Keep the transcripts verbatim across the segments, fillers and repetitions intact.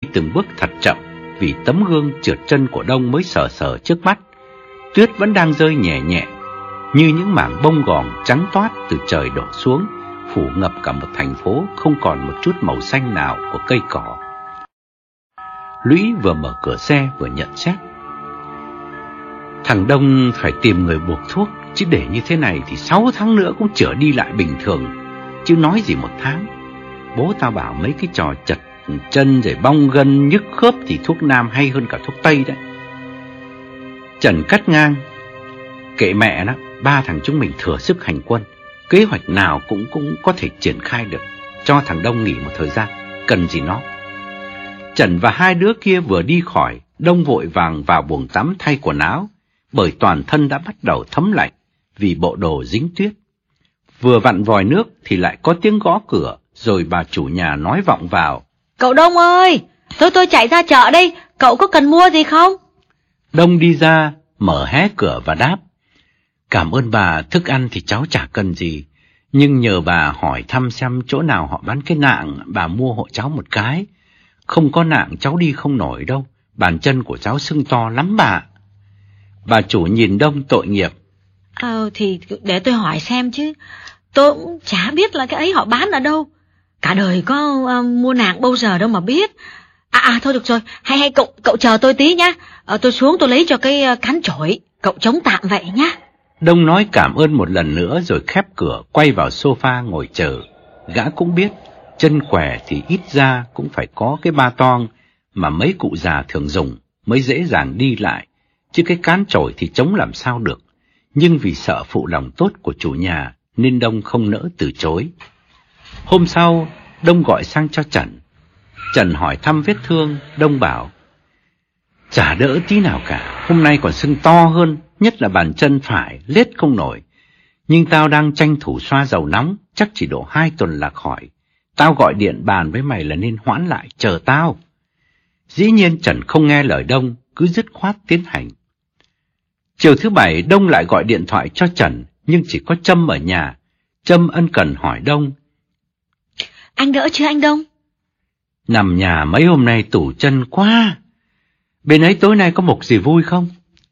từng bước thật chậm, vì tấm gương trượt chân của Đông mới sờ sờ trước mắt. Tuyết vẫn đang rơi nhẹ nhẹ, như những mảng bông gòn trắng toát từ trời đổ xuống, phủ ngập cả một thành phố không còn một chút màu xanh nào của cây cỏ. Lũy vừa mở cửa xe vừa nhận xét: thằng Đông phải tìm người buộc thuốc, chứ để như thế này thì sáu tháng nữa cũng chữa đi lại bình thường, chứ nói gì một tháng. Bố tao bảo mấy cái trò chật chân rồi bong gân nhức khớp thì thuốc nam hay hơn cả thuốc tây đấy. Trần cắt ngang: kệ mẹ nó, ba thằng chúng mình thừa sức hành quân, kế hoạch nào cũng cũng có thể triển khai được. Cho thằng Đông nghỉ một thời gian, cần gì nó. Trần và hai đứa kia vừa đi khỏi, Đông vội vàng vào buồng tắm thay quần áo, bởi toàn thân đã bắt đầu thấm lạnh vì bộ đồ dính tuyết. Vừa vặn vòi nước thì lại có tiếng gõ cửa, rồi bà chủ nhà nói vọng vào: cậu Đông ơi, tôi tôi chạy ra chợ đây, cậu có cần mua gì không? Đông đi ra, mở hé cửa và đáp: cảm ơn bà, thức ăn thì cháu chả cần gì, nhưng nhờ bà hỏi thăm xem chỗ nào họ bán cái nạng, bà mua hộ cháu một cái. Không có nạng cháu đi không nổi đâu, bàn chân của cháu sưng to lắm bà. Bà chủ nhìn Đông tội nghiệp: Ờ thì để tôi hỏi xem chứ, tôi cũng chả biết là cái ấy họ bán ở đâu, cả đời có uh, mua nạng bao giờ đâu mà biết. À à thôi được rồi, hay hay cậu cậu chờ tôi tí nhá, ờ, tôi xuống tôi lấy cho cái uh, cán chổi, cậu chống tạm vậy nhá. Đông nói cảm ơn một lần nữa rồi khép cửa quay vào sofa ngồi chờ. Gã cũng biết chân khỏe thì ít ra cũng phải có cái ba toang mà mấy cụ già thường dùng mới dễ dàng đi lại, chứ cái cán chổi thì chống làm sao được. Nhưng vì sợ phụ lòng tốt của chủ nhà nên Đông không nỡ từ chối. Hôm sau, Đông gọi sang cho Trần. Trần hỏi thăm vết thương, Đông bảo: chả đỡ tí nào cả, hôm nay còn sưng to hơn, nhất là bàn chân phải, lết không nổi. Nhưng tao đang tranh thủ xoa dầu nóng, chắc chỉ độ hai tuần là khỏi. Tao gọi điện bàn với mày là nên hoãn lại, chờ tao. Dĩ nhiên Trần không nghe lời Đông, cứ dứt khoát tiến hành. Chiều thứ bảy, Đông lại gọi điện thoại cho Trần, nhưng chỉ có Trâm ở nhà. Trâm ân cần hỏi Đông: anh đỡ chưa anh Đông? Nằm nhà mấy hôm nay tủ chân quá. Bên ấy tối nay có mục gì vui không?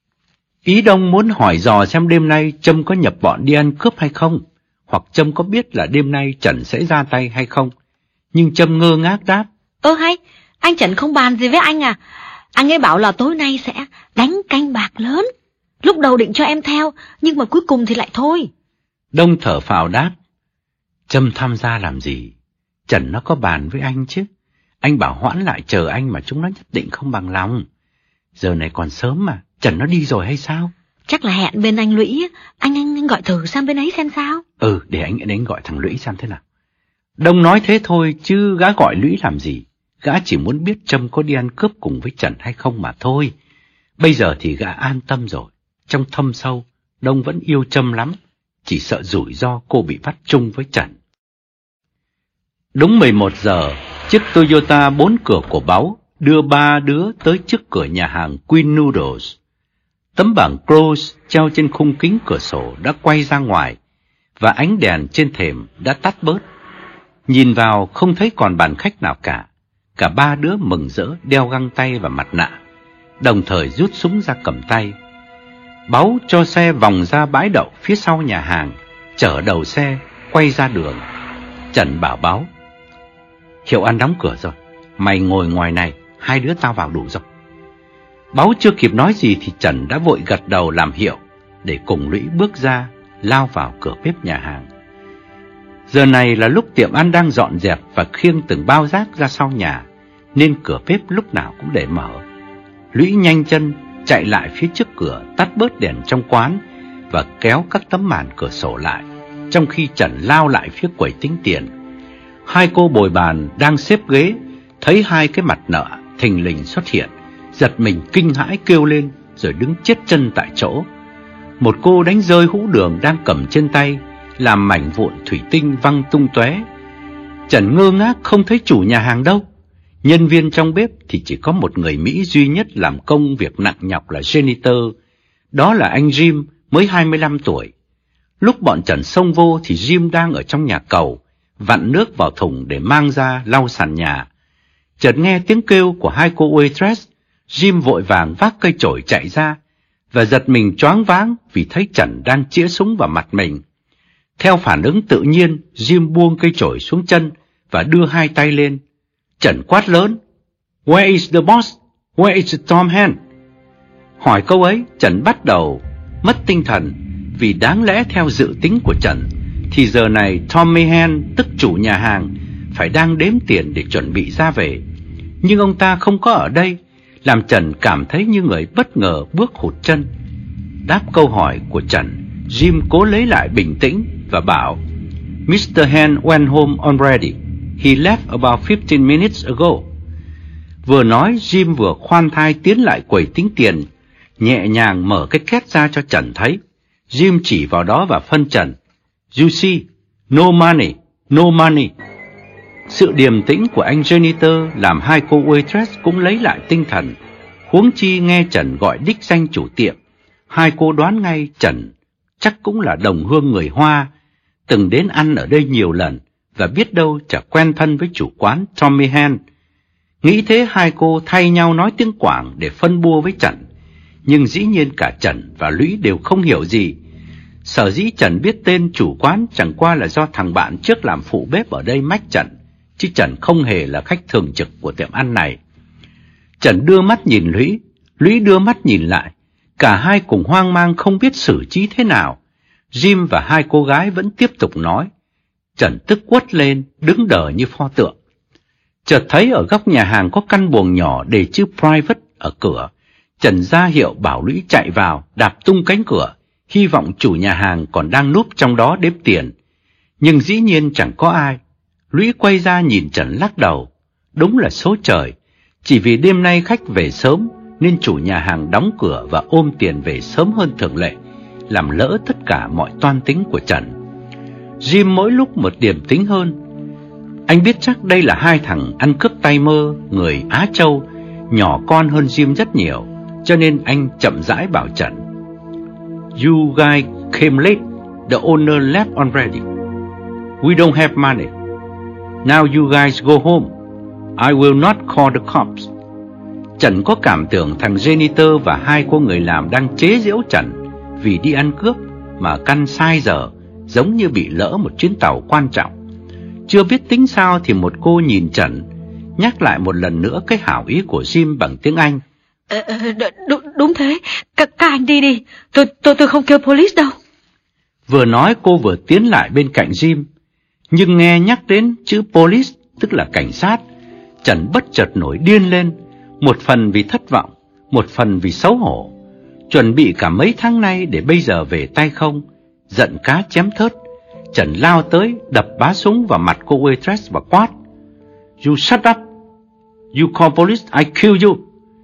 Ý Đông muốn hỏi dò xem đêm nay Trâm có nhập bọn đi ăn cướp hay không, hoặc Trâm có biết là đêm nay Trần sẽ ra tay hay không. Nhưng Trâm ngơ ngác đáp: ơ hay, anh Trần không bàn gì với anh à? Anh ấy bảo là tối nay sẽ đánh canh bạc lớn. Lúc đầu định cho em theo, nhưng mà cuối cùng thì lại thôi. Đông thở phào đáp: Trâm tham gia làm gì? Trần nó có bàn với anh chứ. Anh bảo hoãn lại chờ anh mà chúng nó nhất định không bằng lòng. Giờ này còn sớm mà, Trần nó đi rồi hay sao? Chắc là hẹn bên anh Lũy, anh anh, anh gọi thử sang bên ấy xem sao. Ừ, để anh đến gọi thằng Lũy xem thế nào. Đông nói thế thôi chứ gã gọi Lũy làm gì. Gã chỉ muốn biết Trâm có đi ăn cướp cùng với Trần hay không mà thôi. Bây giờ thì gã an tâm rồi. Trong thâm sâu, Đông vẫn yêu Trâm lắm, chỉ sợ rủi ro cô bị bắt chung với Trần. Đúng mười một giờ, chiếc Toyota bốn cửa của Báu đưa ba đứa tới trước cửa nhà hàng Queen Noodles. Tấm bảng close treo trên khung kính cửa sổ đã quay ra ngoài, và ánh đèn trên thềm đã tắt bớt. Nhìn vào không thấy còn bàn khách nào cả. Cả ba đứa mừng rỡ đeo găng tay và mặt nạ, đồng thời rút súng ra cầm tay. Báu cho xe vòng ra bãi đậu phía sau nhà hàng, chở đầu xe quay ra đường. Trần bảo Báu: Hiệu ăn đóng cửa rồi, mày ngồi ngoài này, hai đứa tao vào đủ rồi. Báu chưa kịp nói gì thì Trần đã vội gật đầu làm hiệu, để cùng Lũy bước ra, lao vào cửa bếp nhà hàng. Giờ này là lúc tiệm ăn đang dọn dẹp và khiêng từng bao rác ra sau nhà, nên cửa bếp lúc nào cũng để mở. Lũy nhanh chân chạy lại phía trước cửa, tắt bớt đèn trong quán và kéo các tấm màn cửa sổ lại, trong khi Trần lao lại phía quầy tính tiền. Hai cô bồi bàn đang xếp ghế thấy hai cái mặt nợ thình lình xuất hiện, giật mình kinh hãi kêu lên rồi đứng chết chân tại chỗ. Một cô đánh rơi hũ đường đang cầm trên tay, làm mảnh vụn thủy tinh văng tung tóe. Trần ngơ ngác không thấy chủ nhà hàng đâu. Nhân viên trong bếp thì chỉ có một người Mỹ duy nhất làm công việc nặng nhọc là janitor. Đó là anh Jim, mới hai mươi lăm tuổi. Lúc bọn Trần xông vô thì Jim đang ở trong nhà cầu, vặn nước vào thùng để mang ra lau sàn nhà. Chợt nghe tiếng kêu của hai cô waitress, Jim vội vàng vác cây chổi chạy ra, và giật mình choáng váng vì thấy Trần đang chĩa súng vào mặt mình. Theo phản ứng tự nhiên, Jim buông cây chổi xuống chân và đưa hai tay lên. Trần quát lớn, "Where is the boss? Where is Tom Hand?" Hỏi câu ấy, Trần bắt đầu mất tinh thần, vì đáng lẽ theo dự tính của Trần thì giờ này Tommy Hand, tức chủ nhà hàng, phải đang đếm tiền để chuẩn bị ra về. Nhưng ông ta không có ở đây, làm Trần cảm thấy như người bất ngờ bước hụt chân. Đáp câu hỏi của Trần, Jim cố lấy lại bình tĩnh và bảo, "mister Hand went home already. He left about fifteen minutes ago." Vừa nói, Jim vừa khoan thai tiến lại quầy tính tiền, nhẹ nhàng mở cái két ra cho Trần thấy. Jim chỉ vào đó và phân trần, "You see, no money, no money." Sự điềm tĩnh của anh janitor làm hai cô waitress cũng lấy lại tinh thần. Huống chi nghe Trần gọi đích danh chủ tiệm, hai cô đoán ngay Trần chắc cũng là đồng hương người Hoa, từng đến ăn ở đây nhiều lần và biết đâu chả quen thân với chủ quán Tommy Hand. Nghĩ thế, hai cô thay nhau nói tiếng Quảng để phân bua với Trần, nhưng dĩ nhiên cả Trần và Lũy đều không hiểu gì. Sở dĩ Trần biết tên chủ quán chẳng qua là do thằng bạn trước làm phụ bếp ở đây mách Trần, chứ Trần không hề là khách thường trực của tiệm ăn này. Trần đưa mắt nhìn Lũy, Lũy đưa mắt nhìn lại, cả hai cùng hoang mang không biết xử trí thế nào. Jim và hai cô gái vẫn tiếp tục nói. Trần tức quất lên, đứng đờ như pho tượng. Chợt thấy ở góc nhà hàng có căn buồng nhỏ để chữ private ở cửa. Trần ra hiệu bảo Lũy chạy vào, đạp tung cánh cửa, hy vọng chủ nhà hàng còn đang núp trong đó đếm tiền. Nhưng dĩ nhiên chẳng có ai. Lũy quay ra nhìn Trần lắc đầu. Đúng là số trời, chỉ vì đêm nay khách về sớm nên chủ nhà hàng đóng cửa và ôm tiền về sớm hơn thường lệ, làm lỡ tất cả mọi toan tính của Trần. Jim mỗi lúc một điềm tĩnh hơn. Anh biết chắc đây là hai thằng ăn cướp tay mơ, người Á Châu, nhỏ con hơn Jim rất nhiều, cho nên anh chậm rãi bảo Trần. You guys came late, the owner left already. We don't have money. Now you guys go home. I will not call the cops. Trần có cảm tưởng thằng janitor và hai cô người làm đang chế giễu Trần vì đi ăn cướp mà căn sai giờ, giống như bị lỡ một chuyến tàu quan trọng. Chưa biết tính sao thì một cô nhìn Trần, nhắc lại một lần nữa cái hảo ý của Jim bằng tiếng Anh. Ờ, đúng, đúng thế, các, các anh đi đi, tôi, tôi, tôi không kêu police đâu. Vừa nói cô vừa tiến lại bên cạnh Jim, nhưng nghe nhắc đến chữ police, tức là cảnh sát, Trần bất chợt nổi điên lên, một phần vì thất vọng, một phần vì xấu hổ. Chuẩn bị cả mấy tháng nay để bây giờ về tay không, giận cá chém thớt, Trần lao tới đập bá súng vào mặt cô waitress và quát, You shut up! You call police, I kill you!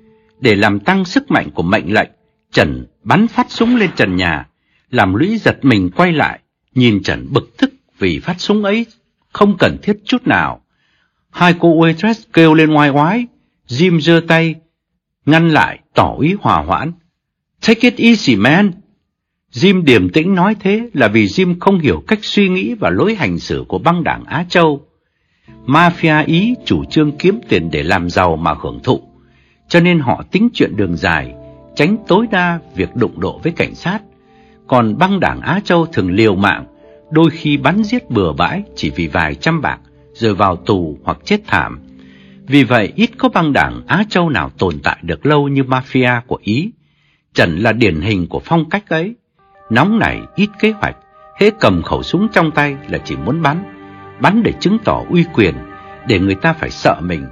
Để làm tăng sức mạnh của mệnh lệnh, Trần bắn phát súng lên trần nhà, làm Lũy giật mình quay lại, nhìn Trần bực tức vì phát súng ấy không cần thiết chút nào. Hai cô waitress kêu lên oai oái, Jim giơ tay ngăn lại, tỏ ý hòa hoãn. Take it easy, man. Jim điềm tĩnh nói thế là vì Jim không hiểu cách suy nghĩ và lối hành xử của băng đảng Á Châu. Mafia Ý chủ trương kiếm tiền để làm giàu mà hưởng thụ, cho nên họ tính chuyện đường dài, tránh tối đa việc đụng độ với cảnh sát. Còn băng đảng Á Châu thường liều mạng, đôi khi bắn giết bừa bãi chỉ vì vài trăm bạc, rồi vào tù hoặc chết thảm. Vì vậy ít có băng đảng Á Châu nào tồn tại được lâu như mafia của Ý. Trần là điển hình của phong cách ấy, nóng nảy, ít kế hoạch, hễ cầm khẩu súng trong tay là chỉ muốn bắn, bắn để chứng tỏ uy quyền, để người ta phải sợ mình.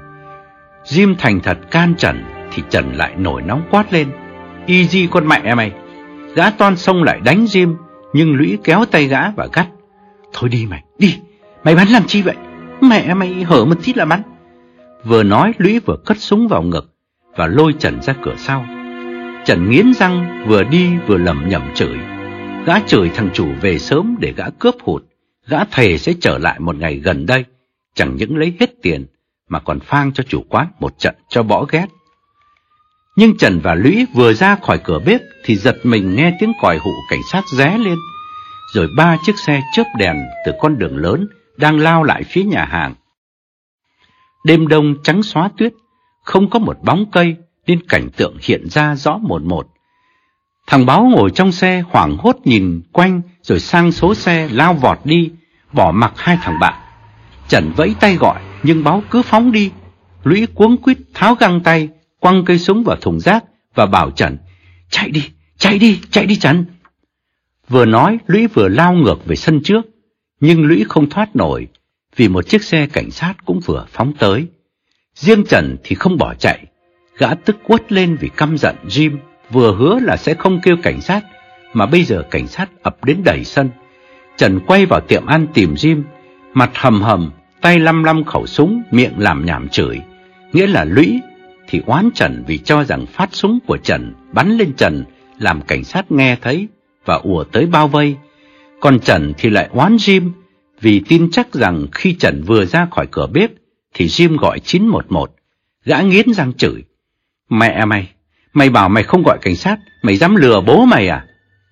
Jim thành thật can Trần thì Trần lại nổi nóng quát lên, Easy con mẹ mày! Gã toan xông lại đánh Jim, nhưng Lũy kéo tay gã và gắt, Thôi đi mày, đi, mày bắn làm chi vậy? Mẹ mày hở một tít là bắn. Vừa nói Lũy vừa cất súng vào ngực và lôi Trần ra cửa sau. Trần nghiến răng, vừa đi vừa lẩm nhẩm chửi. Gã chửi thằng chủ về sớm để gã cướp hụt, gã thề sẽ trở lại một ngày gần đây, chẳng những lấy hết tiền mà còn phang cho chủ quán một trận cho bỏ ghét. Nhưng Trần và Lũy vừa ra khỏi cửa bếp thì giật mình nghe tiếng còi hụ cảnh sát ré lên, rồi ba chiếc xe chớp đèn từ con đường lớn đang lao lại phía nhà hàng. Đêm đông trắng xóa tuyết, không có một bóng cây, nên cảnh tượng hiện ra rõ một một. Thằng Báo ngồi trong xe hoảng hốt nhìn quanh, rồi sang số xe lao vọt đi, bỏ mặc hai thằng bạn. Trần vẫy tay gọi, nhưng Báo cứ phóng đi. Lũy cuống quýt tháo găng tay, quăng cây súng vào thùng rác và bảo Trần: "Chạy đi, chạy đi, chạy đi Trần." Vừa nói, Lũy vừa lao ngược về sân trước, nhưng Lũy không thoát nổi, vì một chiếc xe cảnh sát cũng vừa phóng tới. Riêng Trần thì không bỏ chạy. Gã tức quất lên vì căm giận Jim vừa hứa là sẽ không kêu cảnh sát, mà bây giờ cảnh sát ập đến đầy sân. Trần quay vào tiệm ăn tìm Jim, mặt hầm hầm, tay lăm lăm khẩu súng, miệng làm nhảm chửi. Nghĩa là Lũy thì oán Trần vì cho rằng phát súng của Trần bắn lên Trần làm cảnh sát nghe thấy và ùa tới bao vây. Còn Trần thì lại oán Jim vì tin chắc rằng khi Trần vừa ra khỏi cửa bếp thì Jim gọi chín một một. Gã nghiến răng chửi: "Mẹ mày, mày bảo mày không gọi cảnh sát, mày dám lừa bố mày à?"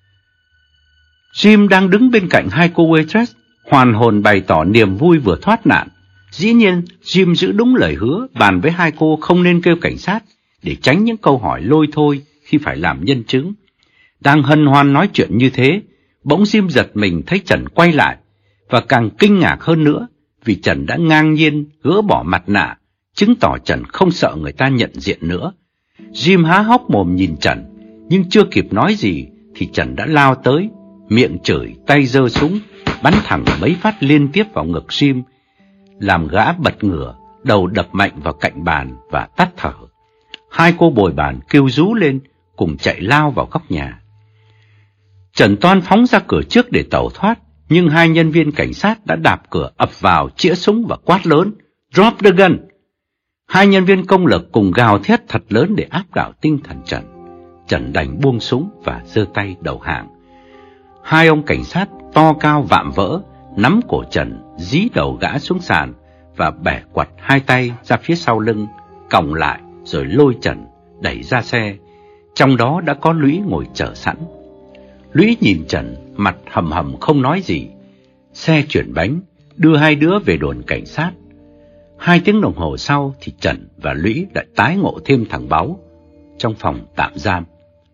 Jim đang đứng bên cạnh hai cô waitress, hoàn hồn bày tỏ niềm vui vừa thoát nạn. Dĩ nhiên, Jim giữ đúng lời hứa, bàn với hai cô không nên kêu cảnh sát để tránh những câu hỏi lôi thôi khi phải làm nhân chứng. Đang hân hoan nói chuyện như thế, bỗng Jim giật mình thấy Trần quay lại, và càng kinh ngạc hơn nữa vì Trần đã ngang nhiên gỡ bỏ mặt nạ, chứng tỏ Trần không sợ người ta nhận diện nữa. Jim há hốc mồm nhìn Trần, nhưng chưa kịp nói gì thì Trần đã lao tới, miệng chửi, tay giơ súng, bắn thẳng mấy phát liên tiếp vào ngực Jim, làm gã bật ngửa, đầu đập mạnh vào cạnh bàn và tắt thở. Hai cô bồi bàn kêu rú lên, cùng chạy lao vào góc nhà. Trần toan phóng ra cửa trước để tẩu thoát, nhưng hai nhân viên cảnh sát đã đạp cửa ập vào, chĩa súng và quát lớn: "Drop the gun!" Hai nhân viên công lực cùng gào thét thật lớn để áp đảo tinh thần Trần. Trần đành buông súng và giơ tay đầu hàng. Hai ông cảnh sát to cao vạm vỡ nắm cổ Trần, dí đầu gã xuống sàn và bẻ quặt hai tay ra phía sau lưng, còng lại rồi lôi Trần đẩy ra xe. Trong đó đã có Lũy ngồi chờ sẵn. Lũy nhìn Trần, mặt hầm hầm không nói gì. Xe chuyển bánh, đưa hai đứa về đồn cảnh sát. Hai tiếng đồng hồ sau thì Trần và Lũy lại tái ngộ thêm thằng Báu trong phòng tạm giam.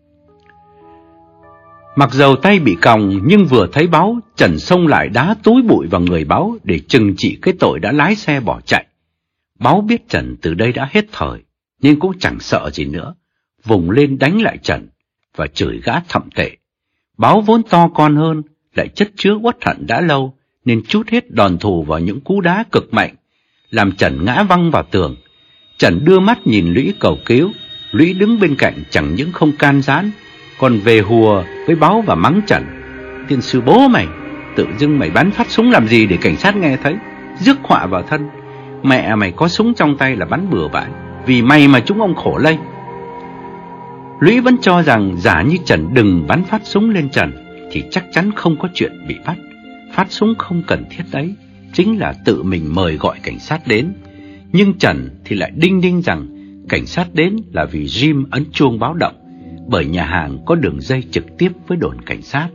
Mặc dầu tay bị còng, nhưng vừa thấy Báu, Trần xông lại đá túi bụi vào người Báu để trừng trị cái tội đã lái xe bỏ chạy. Báu biết Trần từ đây đã hết thời, nhưng cũng chẳng sợ gì nữa, vùng lên đánh lại Trần và chửi gã thậm tệ. Báu vốn to con hơn, lại chất chứa uất hận đã lâu, nên trút hết đòn thù vào những cú đá cực mạnh, làm Trần ngã văng vào tường. Trần đưa mắt nhìn Lũy cầu cứu. Lũy đứng bên cạnh chẳng những không can gián, còn về hùa với Báu và mắng Trần: "Tiên sư bố mày, tự dưng mày bắn phát súng làm gì để cảnh sát nghe thấy, rước họa vào thân. Mẹ mày có súng trong tay là bắn bừa bãi, vì mày mà chúng ông khổ lây." Lũy vẫn cho rằng giả như Trần đừng bắn phát súng lên Trần thì chắc chắn không có chuyện bị bắt. Phát súng không cần thiết đấy chính là tự mình mời gọi cảnh sát đến. Nhưng Trần thì lại đinh đinh rằng cảnh sát đến là vì Jim ấn chuông báo động, bởi nhà hàng có đường dây trực tiếp với đồn cảnh sát.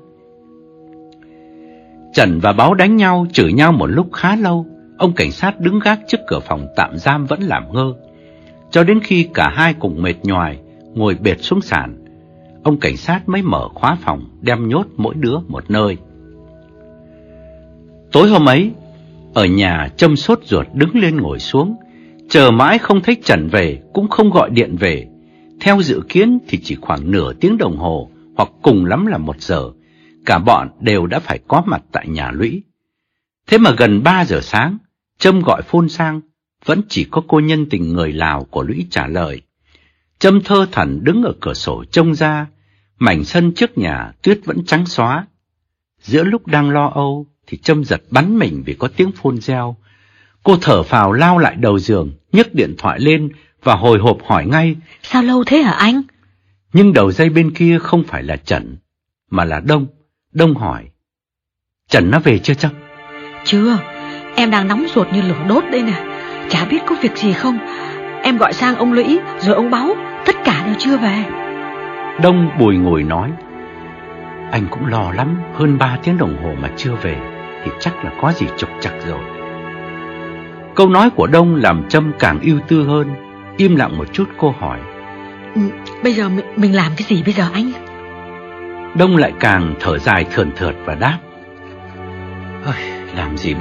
Trần và Báu đánh nhau, chửi nhau một lúc khá lâu. Ông cảnh sát đứng gác trước cửa phòng tạm giam vẫn làm ngơ, cho đến khi cả hai cùng mệt nhoài ngồi bệt xuống sàn, ông cảnh sát mới mở khóa phòng, đem nhốt mỗi đứa một nơi. Tối hôm ấy, ở nhà Trâm sốt ruột đứng lên ngồi xuống, chờ mãi không thấy Trần về, cũng không gọi điện về. Theo dự kiến thì chỉ khoảng nửa tiếng đồng hồ, hoặc cùng lắm là một giờ, cả bọn đều đã phải có mặt tại nhà Lũy. Thế mà gần ba giờ sáng, Trâm gọi phone sang, vẫn chỉ có cô nhân tình người Lào của Lũy trả lời. Trâm thơ thẩn đứng ở cửa sổ trông ra, mảnh sân trước nhà tuyết vẫn trắng xóa. Giữa lúc đang lo âu thì Trâm giật bắn mình vì có tiếng phone reo. Cô thở phào lao lại đầu giường, nhấc điện thoại lên và hồi hộp hỏi ngay: "Sao lâu thế hả anh?" Nhưng đầu dây bên kia không phải là Trần, mà là Đông. Đông hỏi: "Trần nó về chưa Trâm?" "Chưa, em đang nóng ruột như lửa đốt đây nè. Chả biết có việc gì không. Em gọi sang ông Lũy rồi ông Báu, tất cả đều chưa về." Đông bùi ngùi nói: "Anh cũng lo lắm, hơn ba tiếng đồng hồ mà chưa về thì chắc là có gì trục trặc rồi." Câu nói của Đông làm Trâm càng ưu tư hơn. Im lặng một chút, cô hỏi: ừ, Bây giờ mình, mình làm cái gì bây giờ anh? Đông lại càng thở dài thườn thượt và đáp: làm gì